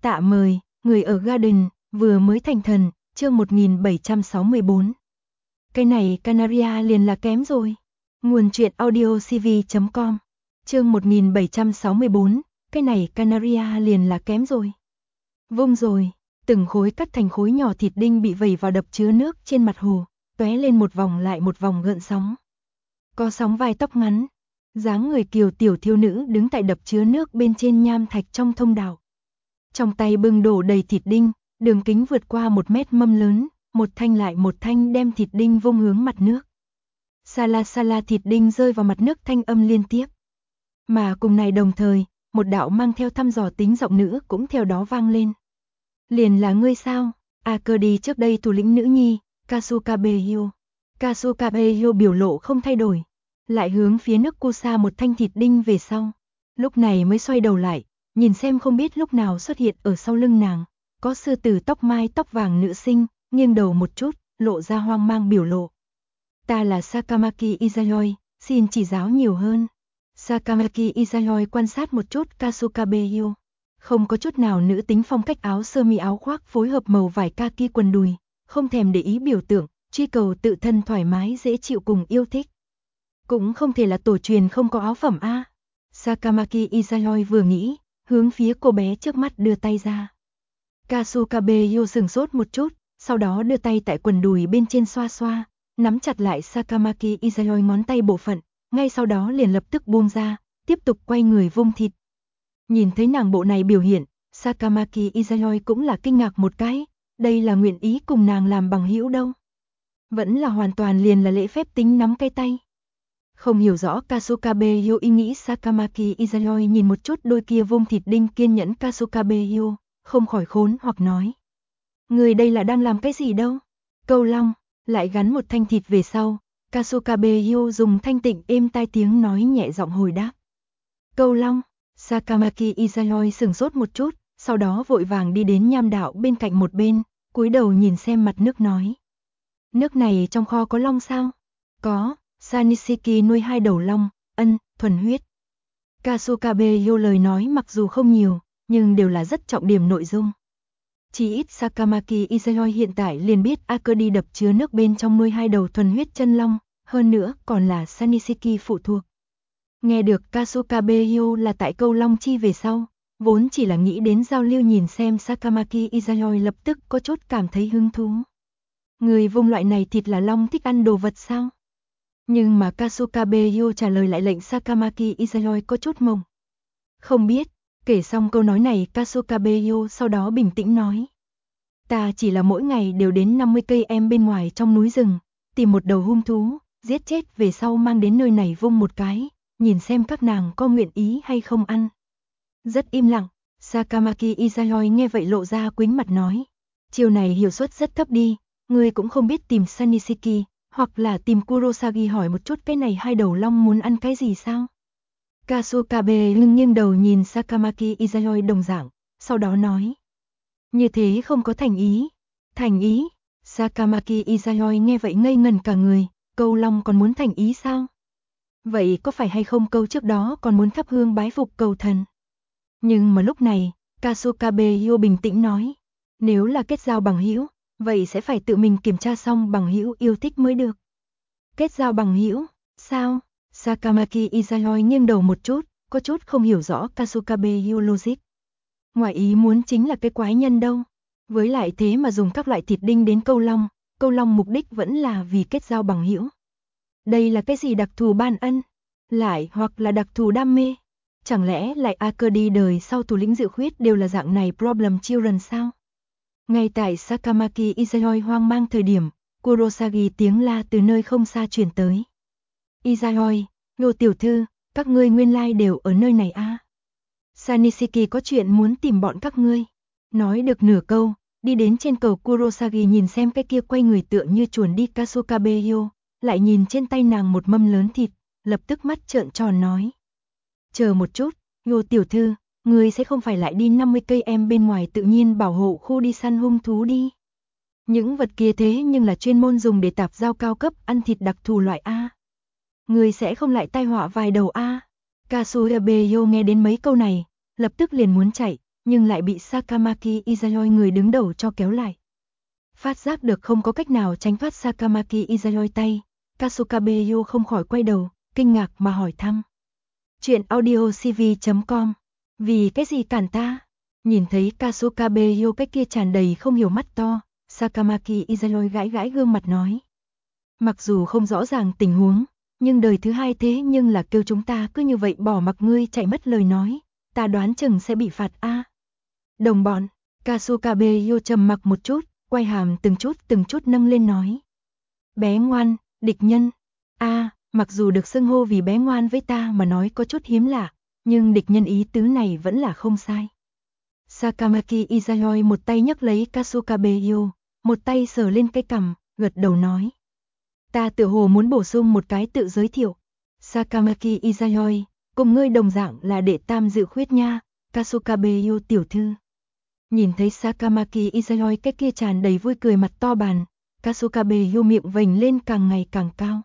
Tạ mời, người ở Garden, vừa mới thành thần, chương 1764. Cái này Canaria liền là kém rồi. Nguồn truyện audiocv.com. Chương 1764, cái này Canaria liền là kém rồi. Vung rồi, từng khối cắt thành khối nhỏ thịt đinh bị vẩy vào đập chứa nước trên mặt hồ, tóe lên một vòng lại một vòng gợn sóng. Có sóng vai tóc ngắn, dáng người kiều tiểu thiếu nữ đứng tại đập chứa nước bên trên nham thạch trong thông đạo. Trong tay bưng đổ đầy thịt đinh, đường kính vượt qua 1 mét mâm lớn, một thanh lại một thanh đem thịt đinh vung hướng mặt nước. Sala sala thịt đinh rơi vào mặt nước thanh âm liên tiếp. Mà cùng này đồng thời, một đạo mang theo thăm dò tính giọng nữ cũng theo đó vang lên. Liền là ngươi sao? Akedi trước đây thủ lĩnh nữ nhi, Kasukabe Hyo. Kasukabe Hyo biểu lộ không thay đổi, lại hướng phía nước Kusa một thanh thịt đinh về sau. Lúc này mới xoay đầu lại, nhìn xem không biết lúc nào xuất hiện ở sau lưng nàng, có sư tử tóc mai tóc vàng nữ sinh, nghiêng đầu một chút, lộ ra hoang mang biểu lộ. Ta là Sakamaki Izayoi, xin chỉ giáo nhiều hơn. Sakamaki Izayoi quan sát một chút Kasukabe Hyo. Không có chút nào nữ tính phong cách áo sơ mi áo khoác phối hợp màu vải kaki quần đùi, không thèm để ý biểu tượng, truy cầu tự thân thoải mái dễ chịu cùng yêu thích. Cũng không thể là tổ truyền không có áo phẩm a. Sakamaki Izayoi vừa nghĩ, hướng phía cô bé trước mắt đưa tay ra. Kasukabe Hyo sửng sốt một chút, sau đó đưa tay tại quần đùi bên trên xoa xoa, nắm chặt lại Sakamaki Izayoi ngón tay bộ phận, ngay sau đó liền lập tức buông ra, tiếp tục quay người vung thịt. Nhìn thấy nàng bộ này biểu hiện, Sakamaki Izayoi cũng là kinh ngạc một cái, đây là nguyện ý cùng nàng làm bằng hữu đâu. Vẫn là hoàn toàn liền là lễ phép tính nắm cái tay. Không hiểu rõ Kasukabe Hyo ý nghĩ Sakamaki Izayoi nhìn một chút đôi kia vung thịt đinh kiên nhẫn Kasukabe Hyo, không khỏi khốn hoặc nói. Người đây là đang làm cái gì đâu? Câu long, lại gắn một thanh thịt về sau, Kasukabe Hyo dùng thanh tịnh êm tai tiếng nói nhẹ giọng hồi đáp. Câu long, Sakamaki Izayoi sửng sốt một chút, sau đó vội vàng đi đến nham đạo bên cạnh một bên, cúi đầu nhìn xem mặt nước nói. Nước này trong kho có long sao? Có. Sanishiki nuôi 2 đầu long, thuần huyết. Kasukabe Hyo lời nói mặc dù không nhiều, nhưng đều là rất trọng điểm nội dung. Chỉ ít Sakamaki Izayoi hiện tại liền biết Akedi đập chứa nước bên trong nuôi 2 đầu thuần huyết chân long, hơn nữa còn là Sanishiki phụ thuộc. Nghe được Kasukabe Hyo là tại câu long chi về sau, vốn chỉ là nghĩ đến giao lưu nhìn xem Sakamaki Izayoi lập tức có chút cảm thấy hứng thú. Người vung loại này thịt là long thích ăn đồ vật sao? Nhưng mà Kasukabe Hyo trả lời lại lệnh Sakamaki Izayoi có chút mông. Không biết, kể xong câu nói này Kasukabe Hyo sau đó bình tĩnh nói. Ta chỉ là mỗi ngày đều đến 50 cây em bên ngoài trong núi rừng, tìm một đầu hung thú, giết chết về sau mang đến nơi này vung một cái, nhìn xem các nàng có nguyện ý hay không ăn. Rất im lặng, Sakamaki Izayoi nghe vậy lộ ra quýnh mặt nói. Chiều này hiệu suất rất thấp đi, ngươi cũng không biết tìm Sanishiki, hoặc là tìm Kurosagi hỏi một chút cái này 2 đầu long muốn ăn cái gì sao? Kasukabe nghiêng đầu nhìn Sakamaki Izayoi đồng dạng, sau đó nói. Như thế không có thành ý. Thành ý? Sakamaki Izayoi nghe vậy ngây ngẩn cả người, câu long còn muốn thành ý sao? Vậy có phải hay không câu trước đó còn muốn thắp hương bái phục cầu thần? Nhưng mà lúc này, Kasukabe Hyo bình tĩnh nói. Nếu là kết giao bằng hữu, vậy sẽ phải tự mình kiểm tra xong bằng hữu yêu thích mới được. Kết giao bằng hữu? Sao? Sakamaki Izayoi nghiêng đầu một chút, có chút không hiểu rõ Kasukabe Hyo logic. Ngoài ý muốn chính là cái quái nhân đâu. Với lại thế mà dùng các loại thịt đinh đến câu long mục đích vẫn là vì kết giao bằng hữu. Đây là cái gì đặc thù ban ân? Lại hoặc là đặc thù đam mê? Chẳng lẽ lại Akedi đời sau thủ lĩnh Diệu Khuyết đều là dạng này problem children sao? Ngay tại Sakamaki Izayoi hoang mang thời điểm, Kurosagi tiếng la từ nơi không xa truyền tới. Izayoi, Ngô tiểu thư, các ngươi nguyên lai đều ở nơi này à? Sanishiki có chuyện muốn tìm bọn các ngươi. Nói được nửa câu, đi đến trên cầu Kurosagi nhìn xem cái kia quay người tựa như chuồn đi Kasukabe Hyo, lại nhìn trên tay nàng một mâm lớn thịt, lập tức mắt trợn tròn nói. Chờ một chút, Ngô tiểu thư, ngươi sẽ không phải lại đi 50 cây em bên ngoài tự nhiên bảo hộ khu đi săn hung thú đi. Những vật kia thế nhưng là chuyên môn dùng để tạp giao cao cấp ăn thịt đặc thù loại A. Ngươi sẽ không lại tai họa vài đầu A. Kasukabe Hyo nghe đến mấy câu này, lập tức liền muốn chạy, nhưng lại bị Sakamaki Izayoi người đứng đầu cho kéo lại. Phát giác được không có cách nào tránh thoát Sakamaki Izayoi tay, Kasukabeyo không khỏi quay đầu, kinh ngạc mà hỏi thăm. Chuyện audio cv.com. Vì cái gì cản ta? Nhìn thấy Kasukabeyo cái kia tràn đầy không hiểu mắt to, Sakamaki Izayoi gãi gãi gương mặt nói. Mặc dù không rõ ràng tình huống, nhưng đời thứ hai thế nhưng là kêu chúng ta cứ như vậy bỏ mặc ngươi chạy mất lời nói, ta đoán chừng sẽ bị phạt a. Đồng bọn, Kasukabeyo trầm mặc một chút, quay hàm từng chút nâng lên nói. Bé ngoan, địch nhân. Mặc dù được xưng hô vì bé ngoan với ta mà nói có chút hiếm lạ, nhưng địch nhân ý tứ này vẫn là không sai. Sakamaki Izayoi một tay nhấc lấy Kasukabeyo, một tay sờ lên cái cằm, gật đầu nói. Ta tựa hồ muốn bổ sung một cái tự giới thiệu. Sakamaki Izayoi, cùng ngươi đồng dạng là đệ tam dự khuyết nha, Kasukabeyo tiểu thư. Nhìn thấy Sakamaki Izayoi cái kia tràn đầy vui cười mặt to bàn, Kasukabeyo miệng vểnh lên càng ngày càng cao.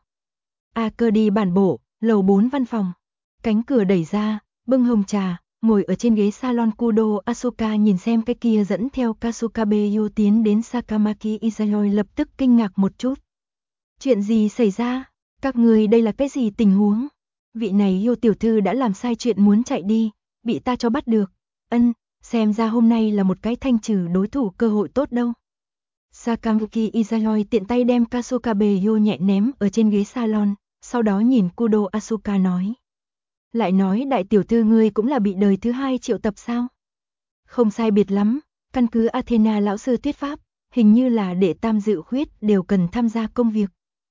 Cơ đi bản bộ, lầu 4 văn phòng. Cánh cửa đẩy ra, bưng hồng trà, ngồi ở trên ghế salon Kudo Asuka nhìn xem cái kia dẫn theo Kasukabeyo tiến đến Sakamaki Izayoi lập tức kinh ngạc một chút. Chuyện gì xảy ra? Các người đây là cái gì tình huống? Vị này yêu tiểu thư đã làm sai chuyện muốn chạy đi, bị ta cho bắt được. Xem ra hôm nay là một cái thanh trừ đối thủ cơ hội tốt đâu. Sakamaki Izayoi tiện tay đem Kasukabeyo nhẹ ném ở trên ghế salon, sau đó nhìn Kudo Asuka nói. Lại nói đại tiểu thư ngươi cũng là bị đời thứ hai triệu tập sao? Không sai biệt lắm, căn cứ Athena lão sư thuyết pháp, hình như là đệ tam dự khuyết đều cần tham gia công việc.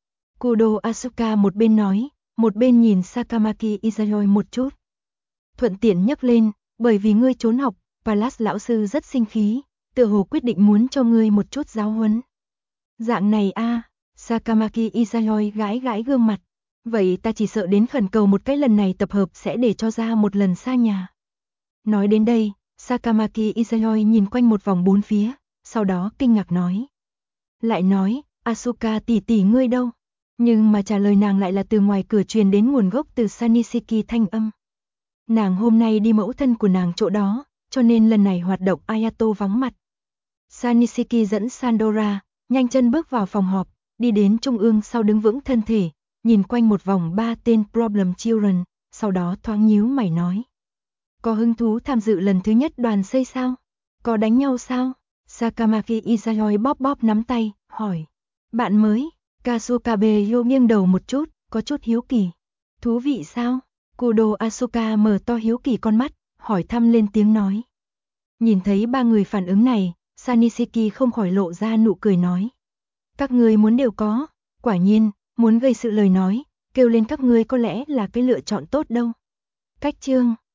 Kudo Asuka một bên nói, một bên nhìn Sakamaki Izayoi một chút. Thuận tiện nhắc lên, bởi vì ngươi trốn học, Palace lão sư rất sinh khí, tựa hồ quyết định muốn cho ngươi một chút giáo huấn. Dạng này Sakamaki Izayoi gãi gãi gương mặt. Vậy ta chỉ sợ đến khẩn cầu một cái lần này tập hợp sẽ để cho ra một lần xa nhà. Nói đến đây, Sakamaki Izayoi nhìn quanh một vòng bốn phía, sau đó kinh ngạc nói. Lại nói, Asuka tỷ tỷ ngươi đâu? Nhưng mà trả lời nàng lại là từ ngoài cửa truyền đến nguồn gốc từ Sanishiki thanh âm. Nàng hôm nay đi mẫu thân của nàng chỗ đó, cho nên lần này hoạt động Ayato vắng mặt. Sanishiki dẫn Sandora, nhanh chân bước vào phòng họp, đi đến trung ương sau đứng vững thân thể, nhìn quanh một vòng 3 tên Problem Children, sau đó thoáng nhíu mày nói. Có hứng thú tham dự lần thứ nhất đoàn xây sao? Có đánh nhau sao? Sakamaki Izayoi bóp nắm tay, hỏi. Bạn mới, Kasukabeyo nghiêng đầu một chút, có chút hiếu kỳ. Thú vị sao? Kudo Asuka mở to hiếu kỳ con mắt, hỏi thăm lên tiếng nói. Nhìn thấy ba người phản ứng này, Sanishiki không khỏi lộ ra nụ cười nói. Các người muốn đều có, quả nhiên, muốn gây sự lời nói, kêu lên các ngươi có lẽ là cái lựa chọn tốt đâu. Cách chương